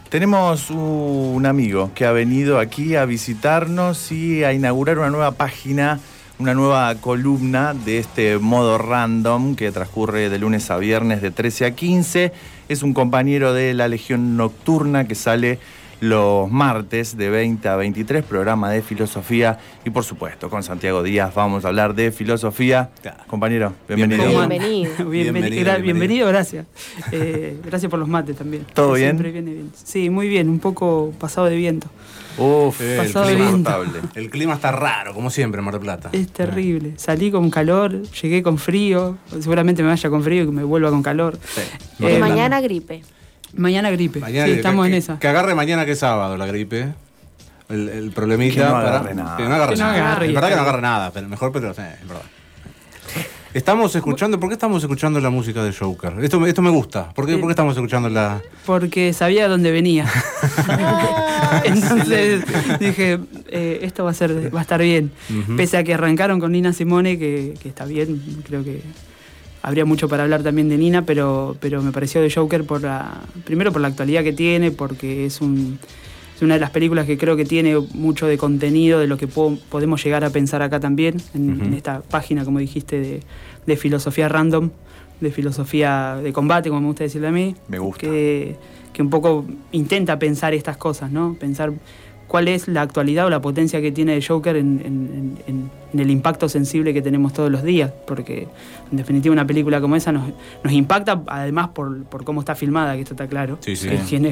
Tenemos un amigo que ha venido aquí a visitarnos y a inaugurar una nueva página, una nueva columna de este modo random que transcurre de lunes a viernes de 13 a 15. Es un compañero de la Legión Nocturna que sale los martes de 20 a 23, programa de filosofía. Y por supuesto, con Santiago Díaz vamos a hablar de filosofía. Compañero, bienvenido. Bienvenido, gracias. Gracias por los mates también. ¿Todo bien? Siempre viene bien. Sí, muy bien, un poco pasado de viento. Pasado de viento. El clima está raro, como siempre en Mar del Plata. Es terrible. Salí con calor, llegué con frío. Seguramente me vaya con frío y que me vuelva con calor. Sí. Mañana gripe. Mañana gripe. Mañana, estamos en esa. Que agarre mañana que es sábado la gripe. El problemita. Que no agarre nada. Que no agarre nada. Es verdad que no agarre nada, pero mejor, pero es verdad. Estamos escuchando, ¿por qué estamos escuchando la música de Joker? Esto me gusta. ¿Por qué estamos escuchando la...? Porque sabía dónde venía. Entonces dije, esto va a estar bien. Pese a que arrancaron con Nina Simone, que está bien, creo que habría mucho para hablar también de Nina, pero me pareció de Joker primero por la actualidad que tiene, porque es una de las películas que creo que tiene mucho de contenido de lo que podemos llegar a pensar acá también, en esta página, como dijiste, de filosofía random, de filosofía de combate, como me gusta decirle a mí. Me gusta. Que un poco intenta pensar estas cosas, ¿no? Pensar cuál es la actualidad o la potencia que tiene el Joker en el impacto sensible que tenemos todos los días, porque en definitiva una película como esa nos impacta, además por cómo está filmada, que esto está claro, sí. Que tiene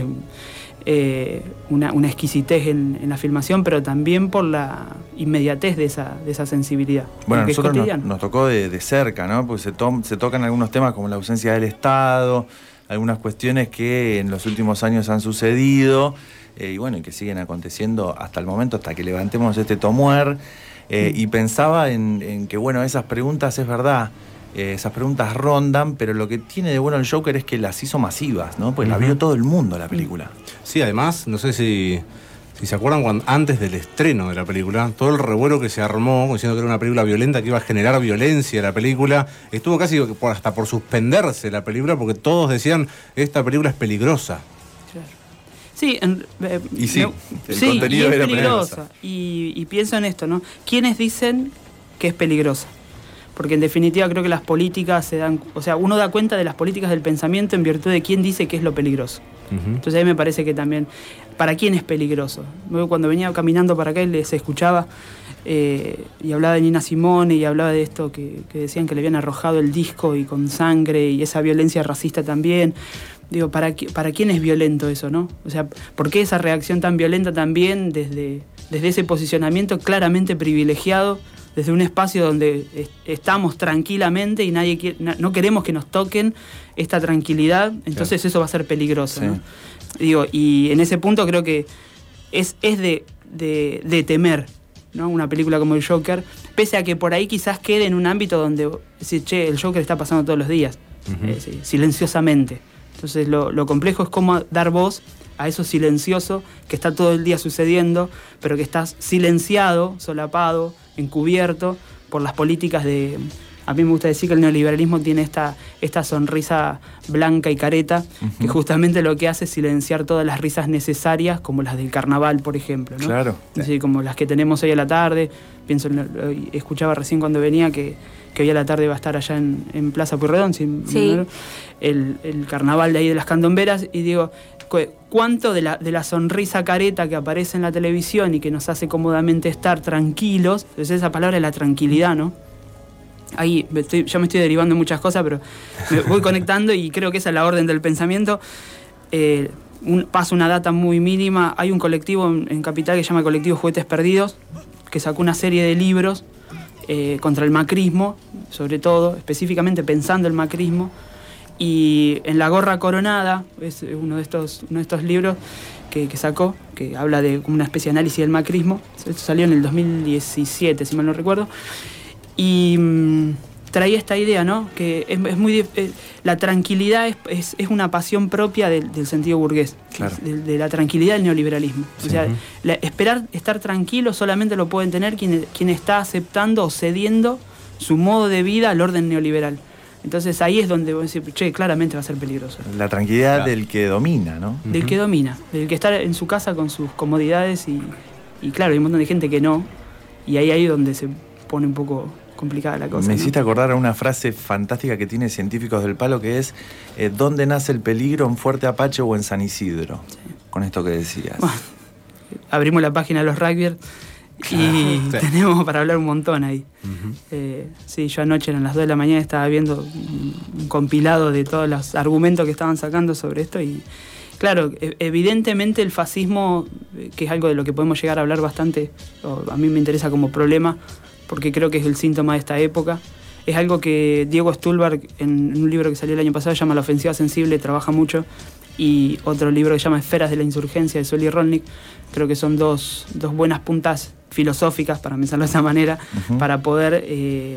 una exquisitez en la filmación, pero también por la inmediatez de esa sensibilidad. Bueno, a nosotros nos tocó de cerca, ¿no? Porque se tocan algunos temas como la ausencia del Estado, algunas cuestiones que en los últimos años han sucedido, y bueno, y que siguen aconteciendo hasta el momento, hasta que levantemos este tomuer, y pensaba en que, bueno, esas preguntas, es verdad, esas preguntas rondan, pero lo que tiene de bueno el Joker es que las hizo masivas, ¿no? Pues la vio todo el mundo la película. Sí, además, no sé si se acuerdan, antes del estreno de la película, todo el revuelo que se armó, diciendo que era una película violenta, que iba a generar violencia la película, estuvo casi hasta por suspenderse la película, porque todos decían, esta película es peligrosa. Sí, el contenido es era peligrosa. Y pienso en esto, ¿no? ¿Quiénes dicen que es peligrosa? Porque en definitiva creo que las políticas uno da cuenta de las políticas del pensamiento en virtud de quién dice que es lo peligroso. Entonces ahí me parece que también, ¿para quién es peligroso? Luego cuando venía caminando para acá y les escuchaba, y hablaba de Nina Simone y hablaba de esto que decían que le habían arrojado el disco y con sangre y esa violencia racista también. Digo, ¿para quién es violento eso, no? O sea, ¿por qué esa reacción tan violenta también desde ese posicionamiento claramente privilegiado, desde un espacio donde estamos tranquilamente y no queremos que nos toquen esta tranquilidad? Entonces claro, eso va a ser peligroso, sí, ¿no? Digo, y en ese punto creo que es de temer, ¿no? Una película como el Joker, pese a que por ahí quizás quede en un ámbito donde decir, che, el Joker está pasando todos los días, silenciosamente. Entonces lo complejo es cómo dar voz a eso silencioso que está todo el día sucediendo, pero que está silenciado, solapado, encubierto por las políticas de... A mí me gusta decir que el neoliberalismo tiene esta sonrisa blanca y careta, que justamente lo que hace es silenciar todas las risas necesarias, como las del carnaval, por ejemplo, ¿no? Claro. Sí, como las que tenemos hoy a la tarde. Escuchaba recién cuando venía que hoy a la tarde va a estar allá en Plaza Pueyrredón, el carnaval de ahí de las candomberas, y digo, ¿cuánto de la sonrisa careta que aparece en la televisión y que nos hace cómodamente estar tranquilos? Entonces esa palabra es la tranquilidad, ¿no? Ahí ya me estoy derivando en muchas cosas, pero me voy conectando y creo que esa es la orden del pensamiento. Paso una data muy mínima. Hay un colectivo en Capital que se llama Colectivo Juguetes Perdidos, que sacó una serie de libros contra el macrismo, sobre todo, específicamente pensando el macrismo. Y en La Gorra Coronada, es uno de estos libros que sacó, que habla de una especie de análisis del macrismo. Esto salió en el 2017, si mal no recuerdo. Y traía esta idea, ¿no? Que es muy la tranquilidad es una pasión propia del sentido burgués, claro, de la tranquilidad del neoliberalismo. Sí. O sea, estar tranquilo solamente lo pueden tener quien está aceptando o cediendo su modo de vida al orden neoliberal. Entonces ahí es donde vos decís, che, claramente va a ser peligroso. La tranquilidad del que domina, ¿no? Del que domina, del que está en su casa con sus comodidades y claro, hay un montón de gente que no, y ahí es donde se pone un poco complicada la cosa. Me hiciste acordar a una frase fantástica que tiene Científicos del Palo, que es ¿dónde nace el peligro? ¿En Fuerte Apache o en San Isidro? Sí. Con esto que decías. Bueno, abrimos la página de los rugbyers y tenemos para hablar un montón ahí. Sí, yo anoche eran las 2 de la mañana, estaba viendo un compilado de todos los argumentos que estaban sacando sobre esto y claro, evidentemente el fascismo, que es algo de lo que podemos llegar a hablar bastante, a mí me interesa como problema, porque creo que es el síntoma de esta época. Es algo que Diego Stulberg, en un libro que salió el año pasado, llama La ofensiva sensible, trabaja mucho, y otro libro que se llama Esferas de la insurgencia, de Soli Rolnik. Creo que son dos buenas puntas filosóficas, para pensarlo de esa manera, para poder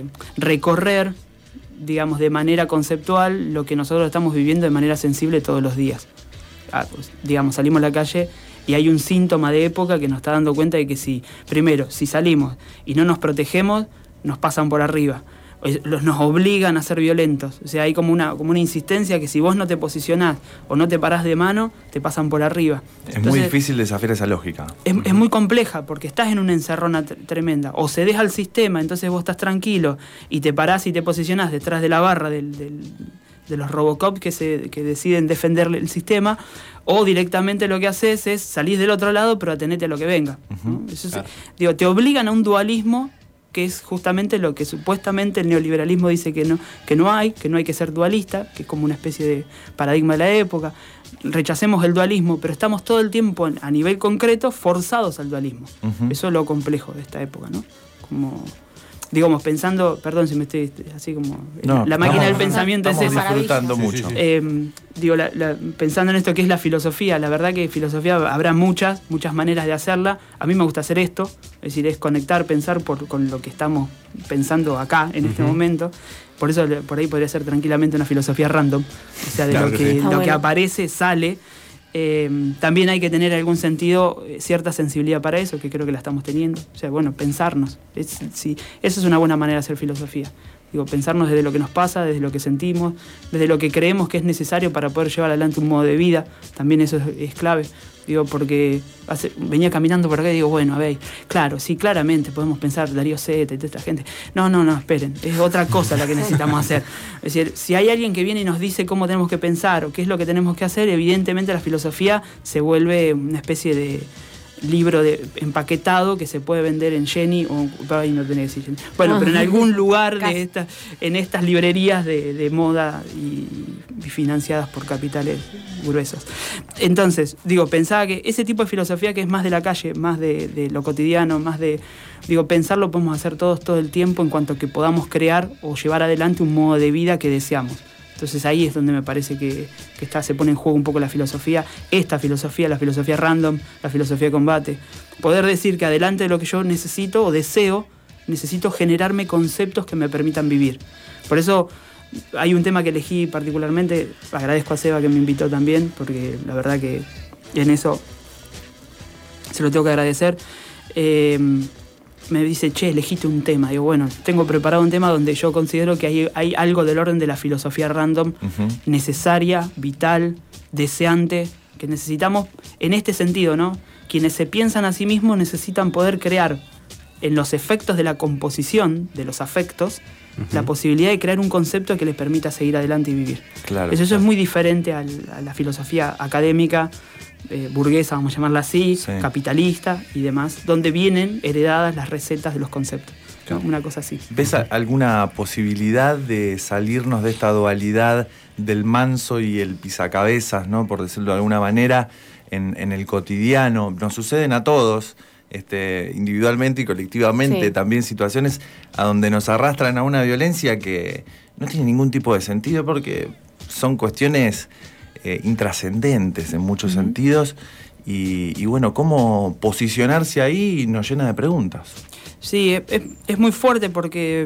recorrer, digamos, de manera conceptual lo que nosotros estamos viviendo de manera sensible todos los días. Pues, digamos, salimos a la calle y hay un síntoma de época que nos está dando cuenta de que si salimos y no nos protegemos, nos pasan por arriba. Nos obligan a ser violentos. O sea, hay como una insistencia que si vos no te posicionás o no te parás de mano, te pasan por arriba. Entonces, muy difícil desafiar esa lógica. Es muy compleja porque estás en una encerrona tremenda. O cedes al sistema, entonces vos estás tranquilo y te parás y te posicionás detrás de la barra de los Robocop que deciden defender el sistema, o directamente lo que haces es salir del otro lado pero atenete a lo que venga, ¿no? Eso digo, te obligan a un dualismo que es justamente lo que supuestamente el neoliberalismo dice que no hay que ser dualista, que es como una especie de paradigma de la época. Rechacemos el dualismo, pero estamos todo el tiempo a nivel concreto forzados al dualismo. Eso es lo complejo de esta época, ¿no? Como, digamos, pensando, perdón si me estoy así como... No, la máquina del pensamiento es esa. Disfrutando mucho. Digo, pensando en esto que es la filosofía, la verdad que filosofía habrá muchas maneras de hacerla. A mí me gusta hacer esto, es decir, es conectar, pensar con lo que estamos pensando acá, en este momento. Por eso, por ahí podría ser tranquilamente una filosofía random. O sea, de claro lo que aparece, sale. También hay que tener algún sentido, cierta sensibilidad para eso, que creo que la estamos teniendo. O sea, bueno, pensarnos. Eso es una buena manera de hacer filosofía. Digo, pensarnos desde lo que nos pasa, desde lo que sentimos, desde lo que creemos que es necesario para poder llevar adelante un modo de vida. También eso es clave. Digo, porque venía caminando por acá y digo, bueno, a ver, claro, sí, claramente podemos pensar Darío Zeta y toda esta gente. No, esperen, es otra cosa la que necesitamos hacer. Es decir, si hay alguien que viene y nos dice cómo tenemos que pensar o qué es lo que tenemos que hacer, evidentemente la filosofía se vuelve una especie de libro empaquetado que se puede vender en Jenny o no tenés que decir Jenny. Bueno, pero en algún lugar en estas librerías de moda y financiadas por capitales gruesos. Entonces, digo, pensaba que ese tipo de filosofía que es más de la calle, más de lo cotidiano, más de... Digo, pensarlo podemos hacer todos todo el tiempo en cuanto que podamos crear o llevar adelante un modo de vida que deseamos. Entonces ahí es donde me parece que se pone en juego un poco la filosofía, la filosofía random, la filosofía de combate. Poder decir que adelante de lo que yo necesito o deseo, necesito generarme conceptos que me permitan vivir. Por eso hay un tema que elegí particularmente, agradezco a Seba que me invitó también, porque la verdad que en eso se lo tengo que agradecer. Me dice, che, elegiste un tema. Digo, bueno, tengo preparado un tema donde yo considero que hay algo del orden de la filosofía random, necesaria, vital, deseante, que necesitamos en este sentido, ¿no? Quienes se piensan a sí mismos necesitan poder crear en los efectos de la composición, de los afectos, la posibilidad de crear un concepto que les permita seguir adelante y vivir. Claro, eso es muy diferente a la filosofía académica, burguesa, vamos a llamarla así, capitalista y demás, donde vienen heredadas las recetas de los conceptos, ¿no? Una cosa así. ¿Ves alguna posibilidad de salirnos de esta dualidad del manso y el pisacabezas, ¿no? Por decirlo de alguna manera, en el cotidiano? Nos suceden a todos, individualmente y colectivamente, también situaciones a donde nos arrastran a una violencia que no tiene ningún tipo de sentido porque son cuestiones intrascendentes en muchos sentidos y bueno, cómo posicionarse ahí nos llena de preguntas. Sí, es muy fuerte porque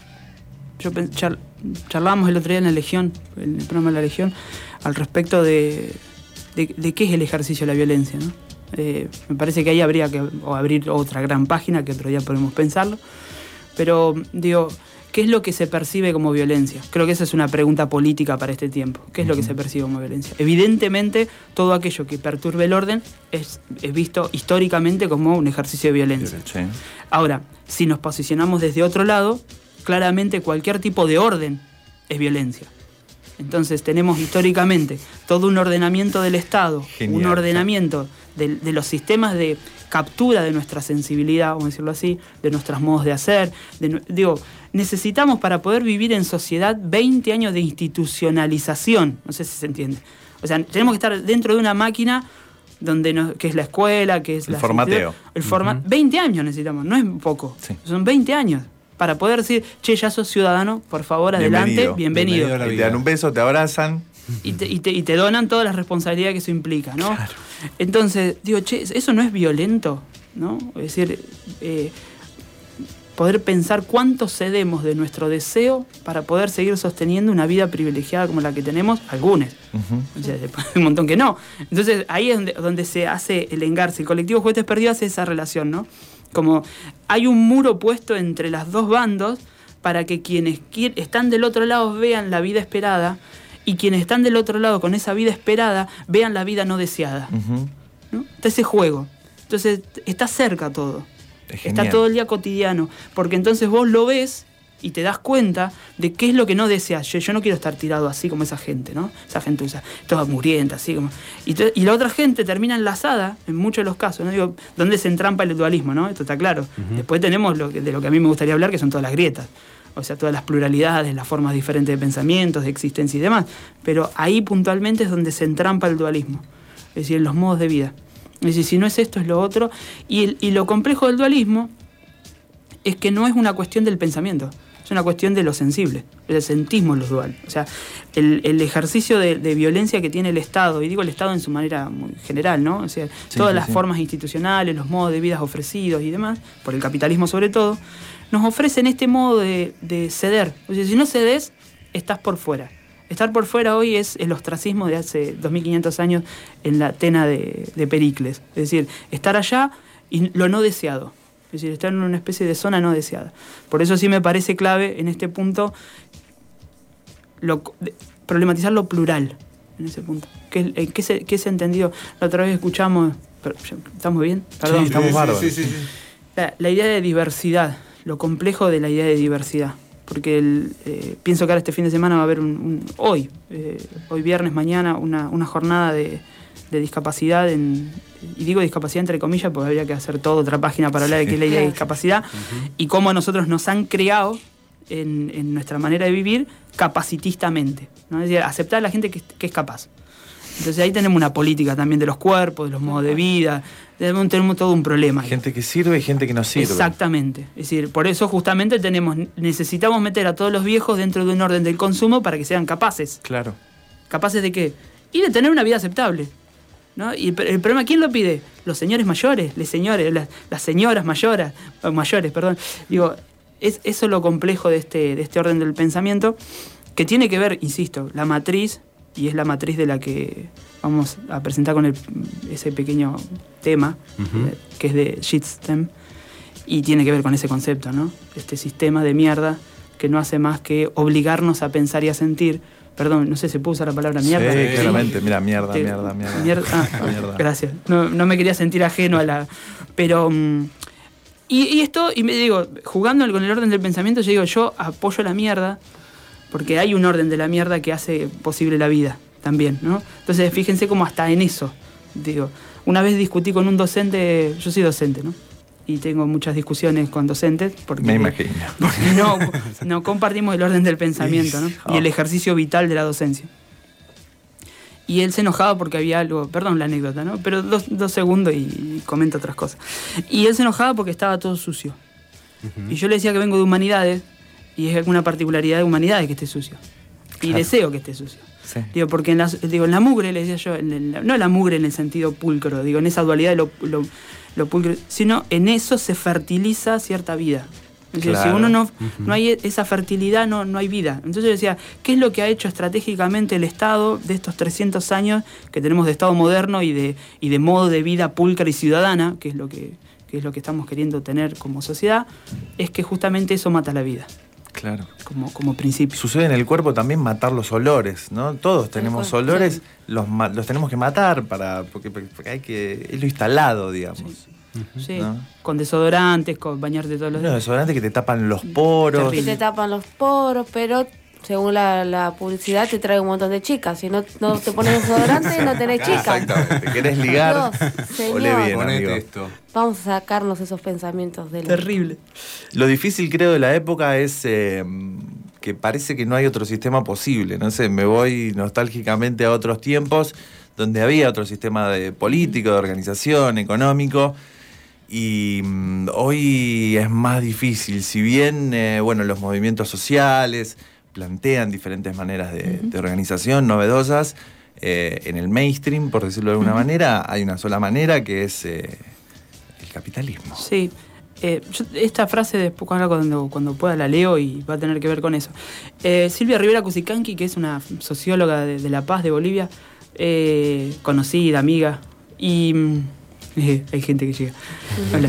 charlábamos el otro día en La Legión, en el programa de La Legión, al respecto de qué es el ejercicio de la violencia, ¿no? Me parece que ahí habría que abrir otra gran página, que otro día podemos pensarlo, pero digo, ¿qué es lo que se percibe como violencia? Creo que esa es una pregunta política para este tiempo. ¿Qué es lo que se percibe como violencia? Evidentemente, todo aquello que perturbe el orden es visto históricamente como un ejercicio de violencia. Sí. Ahora, si nos posicionamos desde otro lado, claramente cualquier tipo de orden es violencia. Entonces tenemos históricamente todo un ordenamiento del Estado, Genial, un ordenamiento de los sistemas de captura de nuestra sensibilidad, vamos a decirlo así, de nuestros modos de hacer. Necesitamos para poder vivir en sociedad 20 años de institucionalización, no sé si se entiende. O sea, tenemos que estar dentro de una máquina que es la escuela, que es el formateo. 20 años necesitamos, no es poco, sí. Son 20 años. Para poder decir, che, ya sos ciudadano, por favor, adelante, bienvenido. Y te dan un beso, te abrazan. Y te donan todas las responsabilidades que eso implica, ¿no? Claro. Entonces, digo, che, eso no es violento, ¿no? Es decir, poder pensar cuánto cedemos de nuestro deseo para poder seguir sosteniendo una vida privilegiada como la que tenemos, algunos. O sea, después hay un montón que no. Entonces, ahí es donde se hace el engarce. El colectivo Juguetes Perdidos hace esa relación, ¿no? Como hay un muro puesto entre los dos bandos para que quienes están del otro lado vean la vida esperada y quienes están del otro lado con esa vida esperada vean la vida no deseada. ¿No? Está ese juego. Entonces está cerca todo. Está todo el día cotidiano. Porque entonces vos lo ves y te das cuenta de qué es lo que no deseas. Yo no quiero estar tirado así como esa gente, ¿no? Esa gente usa toda murienta, así como... Y la otra gente termina enlazada, en muchos de los casos, ¿no? Digo, ¿dónde se entrampa el dualismo, no? Esto está claro. Después tenemos de lo que a mí me gustaría hablar, que son todas las grietas. O sea, todas las pluralidades, las formas diferentes de pensamientos, de existencia y demás. Pero ahí puntualmente es donde se entrampa el dualismo. Es decir, en los modos de vida. Es decir, si no es esto, es lo otro. Y lo complejo del dualismo es que no es una cuestión del pensamiento. Es una cuestión de lo sensible. El sentismo es lo dual. O sea, el ejercicio de violencia que tiene el Estado, y digo el Estado en su manera muy general, ¿no? O sea, todas las formas institucionales, los modos de vida ofrecidos y demás, por el capitalismo sobre todo, nos ofrecen este modo de ceder. O sea, si no cedes, estás por fuera. Estar por fuera hoy es el ostracismo de hace 2500 años en la Atena de Pericles. Es decir, estar allá y lo no deseado. Es decir, estar en una especie de zona no deseada. Por eso sí me parece clave en este punto problematizar lo plural en ese punto. ¿Qué se ha entendido? La otra vez escuchamos... ¿Estamos bien? Perdón. Sí, estamos bárbaros. Sí. La idea de diversidad, lo complejo de la idea de diversidad. Porque pienso que ahora este fin de semana va a haber hoy viernes, mañana, una jornada de discapacidad, y digo discapacidad entre comillas porque habría que hacer toda otra página para hablar de qué es la idea de discapacidad y cómo a nosotros nos han creado en nuestra manera de vivir capacitistamente, ¿no? Es decir, aceptar a la gente que es capaz. Entonces ahí tenemos una política también de los cuerpos, de los modos de vida, tenemos todo un problema. Gente que sirve y gente que no sirve. Exactamente. Es decir, por eso justamente necesitamos meter a todos los viejos dentro de un orden del consumo para que sean capaces. Claro. ¿Capaces de qué? Y de tener una vida aceptable, ¿no? Y el problema, ¿quién lo pide? Los señores mayores, las señoras mayores, perdón. Digo, eso es lo complejo de este orden del pensamiento, que tiene que ver, insisto, la matriz, y es la matriz de la que vamos a presentar con ese pequeño tema, que es de shitstem, y tiene que ver con ese concepto, ¿no? Este sistema de mierda que no hace más que obligarnos a pensar y a sentir. Perdón, no sé, ¿se puede usar la palabra mierda? Sí, claramente. Mira, mierda. Mierda. Mierda. Gracias. No me quería sentir ajeno a la... Pero... Y esto, y me digo, jugando con el orden del pensamiento, yo apoyo la mierda, porque hay un orden de la mierda que hace posible la vida también, ¿no? Entonces, fíjense cómo hasta en eso. Digo, una vez discutí con un docente, yo soy docente, ¿no? Y tengo muchas discusiones con docentes porque, me imagino. Porque no compartimos el orden del pensamiento, ¿no? Y el ejercicio vital de la docencia. Y él se enojaba porque había algo, perdón la anécdota, ¿no? Pero dos segundos y comenta otras cosas. Y él se enojaba porque estaba todo sucio. Y yo le decía que vengo de humanidades y es alguna particularidad de humanidades que esté sucio. Y deseo que esté sucio. Sí. Digo, porque en la mugre, le decía yo, no la mugre en el sentido pulcro, digo, en esa dualidad de lo pulcro, sino en eso se fertiliza cierta vida. Entonces, si uno no hay esa fertilidad, no hay vida. Entonces yo decía, ¿qué es lo que ha hecho estratégicamente el Estado de estos 300 años que tenemos de Estado moderno y de modo de vida pulcra y ciudadana, que es lo que estamos queriendo tener como sociedad? Es que justamente eso mata la vida. Claro. Como principio. Sucede en el cuerpo también matar los olores, ¿no? Todos tenemos olores, los tenemos que matar porque hay que... es lo instalado, digamos. Sí, ¿no? Con desodorantes, con bañarte todos los días. Los desodorantes que te tapan los poros. Que te tapan los poros, pero según la publicidad te trae un montón de chicas. Si no te pones desodorante, no tenés chicas. Exactamente. ¿Querés ligar? Dios, Olé bien, Ponete amigo. esto. Vamos a sacarnos esos pensamientos de Terrible. Lo difícil, creo, de la época es que parece que no hay otro sistema posible. No sé, me voy nostálgicamente a otros tiempos donde había otro sistema político, de organización, económico. Y hoy es más difícil. Si bien, los movimientos sociales plantean diferentes maneras de organización novedosas, en el mainstream, por decirlo de alguna manera, hay una sola manera que es el capitalismo. Sí. Esta frase después cuando pueda la leo y va a tener que ver con eso. Silvia Rivera Cusicanqui, que es una socióloga de La Paz, de Bolivia, conocida, amiga, y hay gente que llega. Hola.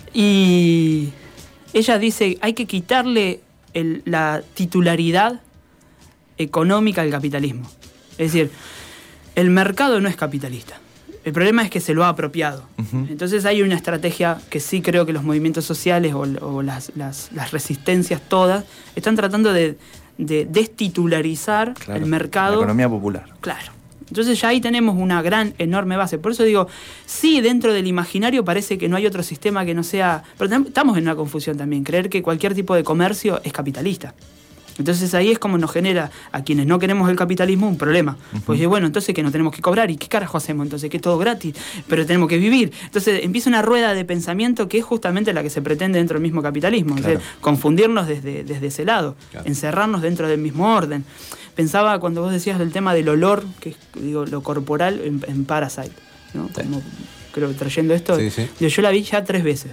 Y ella dice, hay que quitarle la titularidad económica al capitalismo. Es decir, el mercado no es capitalista. El problema es que se lo ha apropiado. Entonces hay una estrategia que sí creo que los movimientos sociales o las resistencias todas están tratando de destitularizar el mercado. La economía popular. Claro. Entonces ya ahí tenemos una enorme base. Por eso digo, sí, dentro del imaginario parece que no hay otro sistema que no sea... Pero estamos en una confusión también, creer que cualquier tipo de comercio es capitalista. Entonces ahí es como nos genera a quienes no queremos el capitalismo un problema. Pues bueno, entonces que no tenemos que cobrar, ¿y qué carajo hacemos? Entonces que es todo gratis, pero tenemos que vivir. Entonces empieza una rueda de pensamiento que es justamente la que se pretende dentro del mismo capitalismo. Claro. Es decir, confundirnos desde ese lado, encerrarnos dentro del mismo orden. Pensaba cuando vos decías del tema del olor, que es, digo, lo corporal en Parasite, ¿no? Como, creo que trayendo esto, yo la vi ya 3 veces.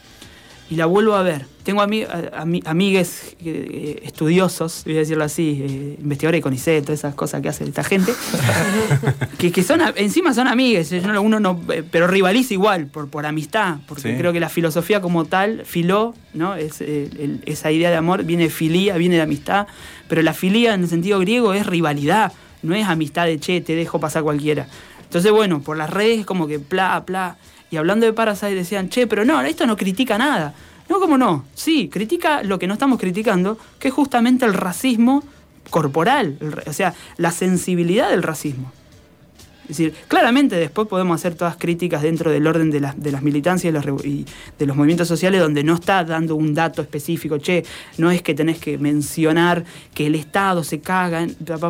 Y la vuelvo a ver. Tengo amigues estudiosos, voy a decirlo así, investigadores de CONICET, todas esas cosas que hace esta gente, que son, encima son amigues, uno no, pero rivaliza igual, por amistad, porque creo que la filosofía como tal, filó, ¿no? Esa idea de amor viene de filía, viene de amistad, pero la filía en el sentido griego es rivalidad, no es amistad de che, te dejo pasar cualquiera. Entonces, bueno, por las redes como que bla. Y hablando de Parasite decían, che, pero no, esto no critica nada. No, ¿cómo no? Sí, critica lo que no estamos criticando, que es justamente el racismo corporal, o sea, la sensibilidad del racismo. Es decir, claramente después podemos hacer todas críticas dentro del orden de las militancias y de los movimientos sociales donde no está dando un dato específico, che, no es que tenés que mencionar que el Estado se caga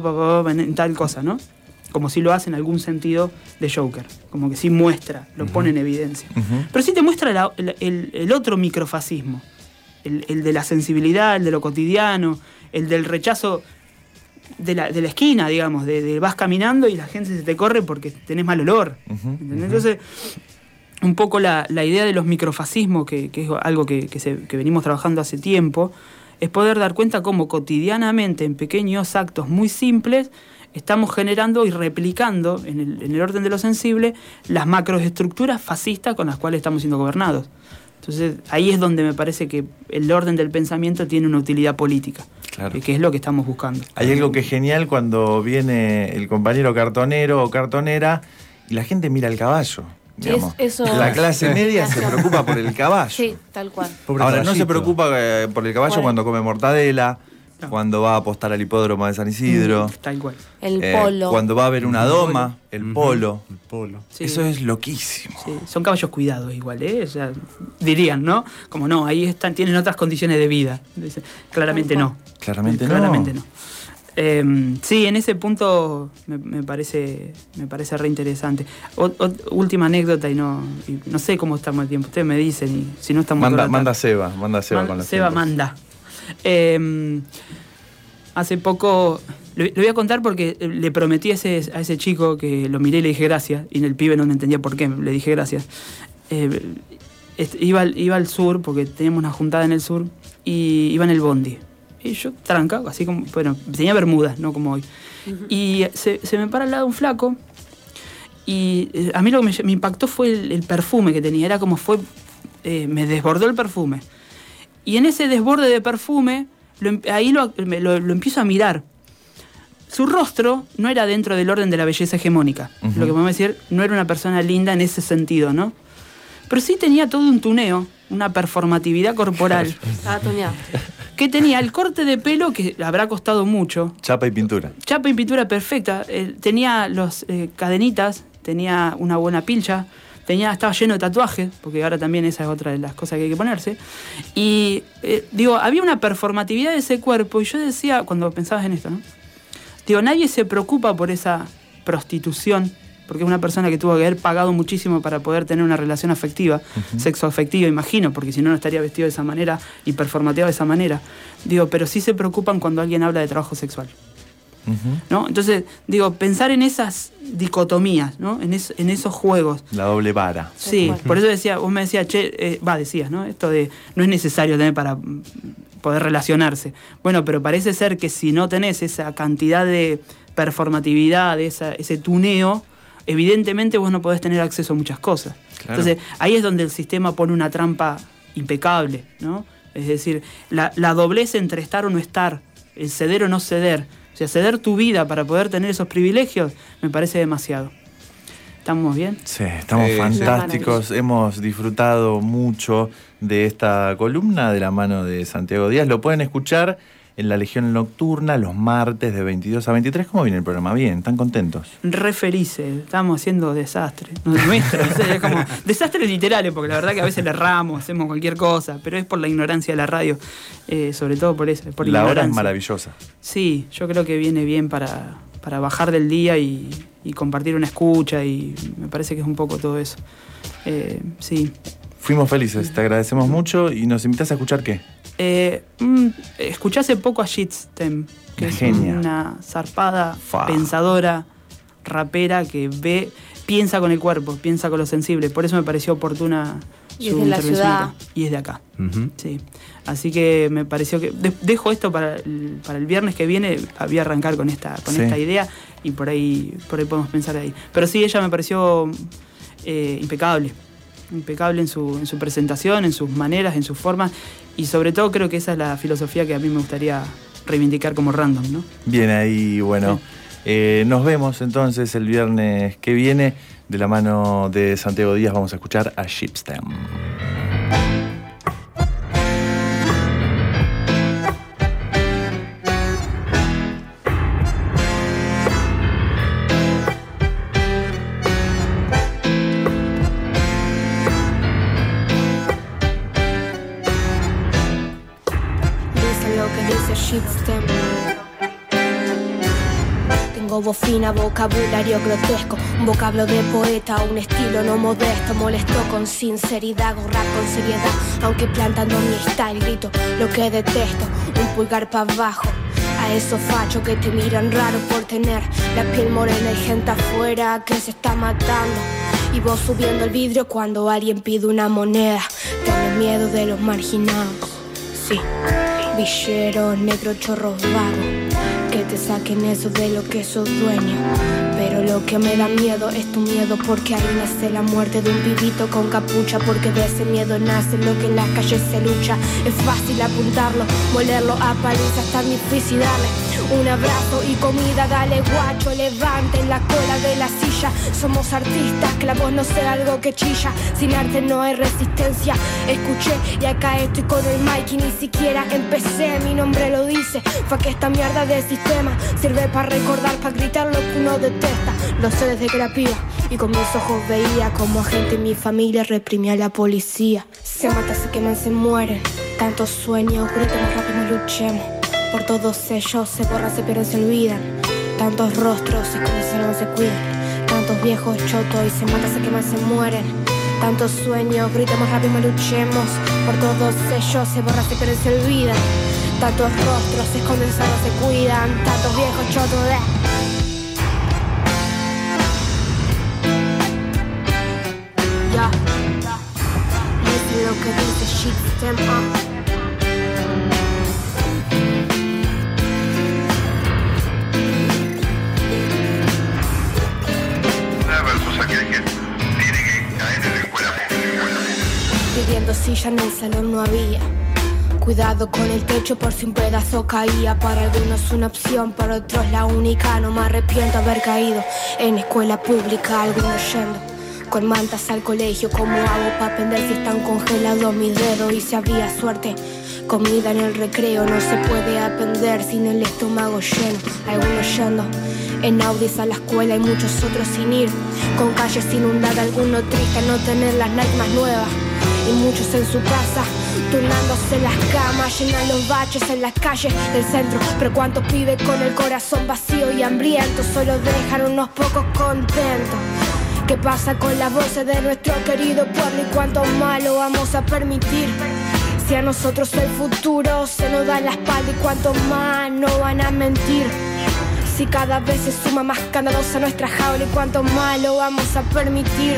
en tal cosa, ¿no? Como si lo hace en algún sentido de Joker, como que sí muestra, lo pone en evidencia. Pero sí te muestra el otro microfascismo, el de la sensibilidad, el de lo cotidiano, el del rechazo de la esquina, digamos, de vas caminando y la gente se te corre porque tenés mal olor. Entonces, un poco la idea de los microfascismos, que es algo que venimos trabajando hace tiempo, es poder dar cuenta cómo cotidianamente, en pequeños actos muy simples, estamos generando y replicando en el orden de lo sensible las macroestructuras fascistas con las cuales estamos siendo gobernados. Entonces ahí es donde me parece que el orden del pensamiento tiene una utilidad política, que es lo que estamos buscando. Hay algo que es genial cuando viene el compañero cartonero o cartonera y la gente mira el caballo. Digamos. La clase media se preocupa por el caballo. Sí, tal cual. Ahora, no se preocupa por el caballo cuando come mortadela, cuando va a apostar al hipódromo de San Isidro. Tal cual. El polo. Cuando va a ver una doma, el polo. El polo. Sí. Eso es loquísimo. Sí. Son caballos cuidados igual, ¿eh? O sea, dirían, ¿no? Como no, ahí tienen otras condiciones de vida. Claramente no. Claramente no. Sí, en ese punto me parece re interesante. Última anécdota y no sé cómo estamos el tiempo. Ustedes me dicen y si no estamos... Manda Seba con los Seba manda. Hace poco, le voy a contar porque le prometí a ese chico que lo miré y le dije gracias, y el pibe no me entendía por qué, le dije gracias. Iba al sur, porque teníamos una juntada en el sur, y iba en el bondi. Y yo, tranca, así como, bueno, tenía bermudas, no como hoy. Y se me para al lado un flaco, y a mí lo que me impactó fue el perfume que tenía, era como me desbordó el perfume. Y en ese desborde de perfume ahí lo empiezo a mirar. Su rostro no era dentro del orden de la belleza hegemónica. Lo que podemos decir, no era una persona linda en ese sentido, ¿no? Pero sí tenía todo un tuneo, una performatividad corporal. Estaba tuneado. Que tenía el corte de pelo que le habrá costado mucho. Chapa y pintura. Chapa y pintura perfecta. Tenía los cadenitas, tenía una buena pilcha, estaba lleno de tatuajes, porque ahora también esa es otra de las cosas que hay que ponerse. Y había una performatividad de ese cuerpo, y yo decía, cuando pensabas en esto, ¿no? Nadie se preocupa por esa prostitución, porque es una persona que tuvo que haber pagado muchísimo para poder tener una relación afectiva, sexoafectiva, imagino, porque si no, no estaría vestido de esa manera y performateado de esa manera. Pero sí se preocupan cuando alguien habla de trabajo sexual. ¿No? Entonces, pensar en esas dicotomías, ¿no? En esos juegos. La doble vara. Sí, por eso vos me decías, decías, ¿no? Esto de no es necesario tener para poder relacionarse. Bueno, pero parece ser que si no tenés esa cantidad de performatividad, ese tuneo, evidentemente vos no podés tener acceso a muchas cosas. Claro. Entonces, ahí es donde el sistema pone una trampa impecable, ¿no? Es decir, la doblez entre estar o no estar, el ceder o no ceder. O sea, ceder tu vida para poder tener esos privilegios me parece demasiado. ¿Estamos bien? Sí, estamos fantásticos. Hemos disfrutado mucho de esta columna de la mano de Santiago Díaz. Lo pueden escuchar en La Legión Nocturna los martes de 22 a 23. ¿Cómo viene el programa? Bien, ¿están contentos? Referice, estamos haciendo desastres. Es como desastres literales, porque la verdad que a veces le erramos, hacemos cualquier cosa, pero es por la ignorancia de la radio, sobre todo por eso. Por la hora es maravillosa. Sí, yo creo que viene bien para bajar del día y compartir una escucha, y me parece que es un poco todo eso. Sí. Fuimos felices, te agradecemos mucho. ¿Y nos invitas a escuchar qué? Escuché hace poco a Shitstem, que es una zarpada pensadora, rapera, que piensa con el cuerpo, piensa con lo sensible. Por eso me pareció oportuna su intervención. Y es de acá. Sí. Así que me pareció que dejo esto para el viernes que viene. Voy a arrancar con esta idea, y por ahí podemos pensar ahí. Pero sí, ella me pareció impecable en su presentación, en sus maneras, en sus formas, y sobre todo creo que esa es la filosofía que a mí me gustaría reivindicar como Random, ¿no? Bien ahí, bueno. Sí. Nos vemos entonces el viernes que viene. De la mano de Santiago Díaz vamos a escuchar a Shitstem. Shitstem. Tengo voz fina, vocabulario grotesco, un vocablo de poeta, un estilo no modesto. Molesto con sinceridad, hago rap con seriedad, aunque plantando mi style grito lo que detesto. Un pulgar para abajo a esos fachos que te miran raro por tener la piel morena y gente afuera que se está matando. Y vos subiendo el vidrio cuando alguien pide una moneda. Tenés miedo de los marginados, sí. Villeros, negros, chorros vagos, que te saquen eso de lo que sos dueño. Pero lo que me da miedo es tu miedo, porque ahí nace la muerte de un pibito con capucha. Porque de ese miedo nace lo que en las calles se lucha. Es fácil apuntarlo, molerlo a palizas, tan difícil darle un abrazo y comida. Dale guacho, levanten la cola de la silla. Somos artistas, que la voz no sea algo que chilla. Sin arte no hay resistencia. Escuché y acá estoy con el mic y ni siquiera empecé. Mi nombre lo dice, fue que esta mierda de sistema sirve para recordar, para gritar lo que uno detesta. Lo sé desde que era piba y con mis ojos veía como agente en mi familia reprimía a la policía. Se mata, se queman, se mueren. Tantos sueños, gritemos rápido, luchemos. Por todos ellos se borran, se pierden, se olvidan. Tantos rostros se conocen, no se cuidan. Tantos viejos chotos y se matan, se queman, se mueren. Tantos sueños, gritemos rápido, luchemos. Por todos ellos se borran, se pierden, se olvidan. Tantos rostros se esconden, no se cuidan. Tantos viejos chotos de... Ya, dice lo que dice Shitstem. Pidiendo silla en el salón no había. Cuidado con el techo por si un pedazo caía. Para algunos una opción, para otros la única. No me arrepiento haber caído en escuela pública. Algunos yendo con mantas al colegio. ¿Cómo hago para aprender si están congelados mis dedos? Y si había suerte, comida en el recreo. No se puede aprender sin el estómago lleno. Algunos yendo en Audis a la escuela y muchos otros sin ir. Con calles inundadas, algunos tristes no tener las Nike más nuevas. Y muchos en su casa, turnándose las camas, llenan los baches en las calles del centro. Pero cuántos pibes con el corazón vacío y hambriento solo dejan unos pocos contentos. ¿Qué pasa con las voces de nuestro querido pueblo y cuánto más lo vamos a permitir? Si a nosotros el futuro se nos da la espalda y cuánto más no van a mentir. Si cada vez se suma más candados a nuestra jaula y cuánto más lo vamos a permitir.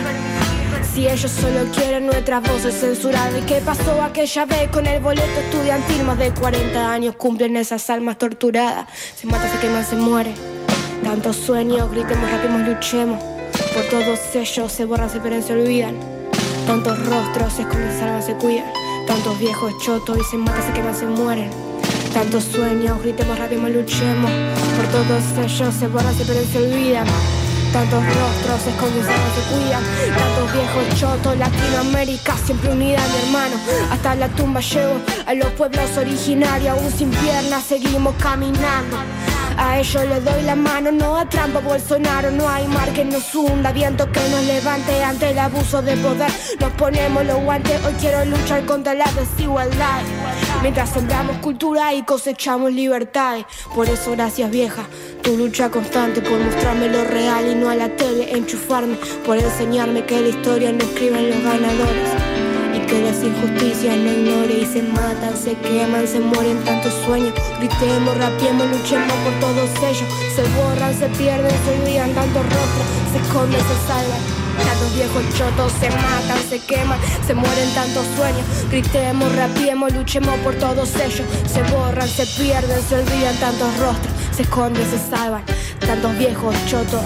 Si ellos solo quieren nuestras voces censuradas. ¿Y qué pasó aquella vez con el boleto estudiantil? Más de 40 años cumplen esas almas torturadas. Se matan, se queman, se mueren. Tantos sueños, gritemos, rapemos, luchemos. Por todos ellos se borran, se pierden, se olvidan. Tantos rostros se esconden, se salvan, se cuidan. Tantos viejos chotos y se matan, se queman, se mueren. Tantos sueños, gritemos, rapemos, luchemos. Por todos ellos se borran, se pierden, se olvidan. Tantos rostros se esconden, se cuidan. Tantos viejos chotos, Latinoamérica siempre unida, mi hermano. Hasta la tumba llevo a los pueblos originarios. Aún sin piernas seguimos caminando. A ellos les doy la mano, no a Trump o Bolsonaro. No hay mar que nos hunda, viento que nos levante ante el abuso de poder. Nos ponemos los guantes, hoy quiero luchar contra la desigualdad. Mientras sembramos cultura y cosechamos libertades. Por eso gracias vieja, tu lucha constante por mostrarme lo real y no a la tele enchufarme. Por enseñarme que la historia no escriben los ganadores y que las injusticias no ignore. Y se matan, se queman, se mueren tantos sueños. Gritemos, rapiemos, luchemos por todos ellos. Se borran, se pierden, se olvidan tantos rostros. Se esconden, se salvan. Tantos viejos chotos se matan, se queman, se mueren tantos sueños. Gritemos, rapiemos, luchemos por todos ellos. Se borran, se pierden, se olvidan tantos rostros. Se esconden, se salvan. Tantos viejos chotos.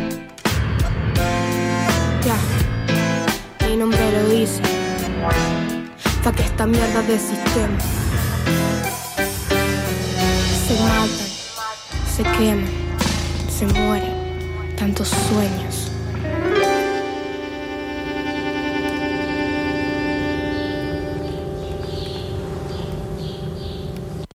Ya, mi nombre lo dice. Pa' que esta mierda de sistema se matan, se queman, se mueren tantos sueños.